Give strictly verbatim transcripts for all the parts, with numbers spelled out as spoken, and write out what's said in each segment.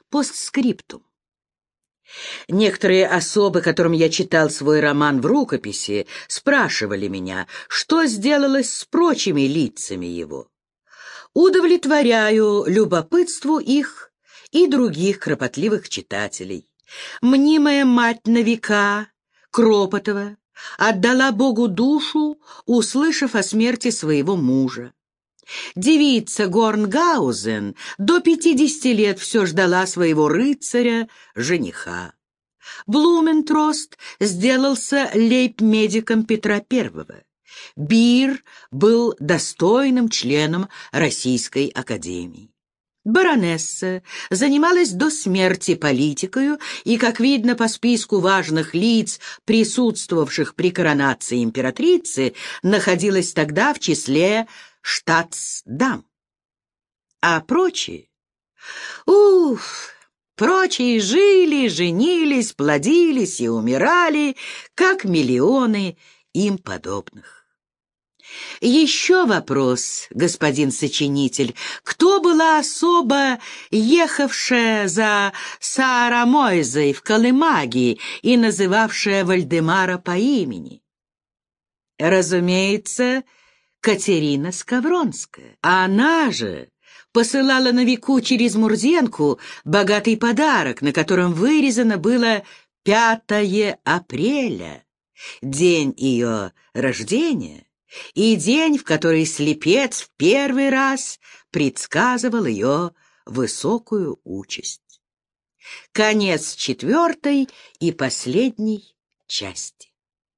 Постскриптум. Некоторые особы, которым я читал свой роман в рукописи, спрашивали меня, что сделалось с прочими лицами его. Удовлетворяю любопытству их и других кропотливых читателей. Мнимая мать на века, Кропотова, отдала Богу душу, услышав о смерти своего мужа. Девица Горнгаузен до пятидесяти лет все ждала своего рыцаря, жениха. Блументрост сделался лейб-медиком Петра Первого. Бир был достойным членом Российской академии. Баронесса занималась до смерти политикою и, как видно по списку важных лиц, присутствовавших при коронации императрицы, находилась тогда в числе штатсдам. А прочие? Уф! Прочие жили, женились, плодились и умирали, как миллионы им подобных. Еще вопрос, господин сочинитель. Кто была особа, ехавшая за Саарамойзой в Колымаге и называвшая Вальдемара по имени? Разумеется, Катерина Скавронская. Она же посылала на Вику через Мурзенку богатый подарок, на котором вырезано было пятое апреля, день ее рождения, и день, в который слепец в первый раз предсказывал ее высокую участь. Конец четвертой и последней части.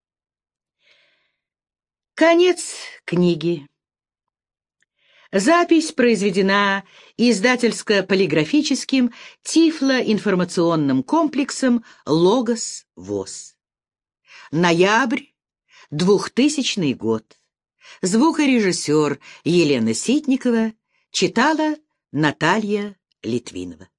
Конец книги. Запись произведена издательско-полиграфическим тифлоинформационным комплексом «Логос ВОС». Ноябрь, двухтысячный год. Звукорежиссер Елена Ситникова, читала Наталья Литвинова.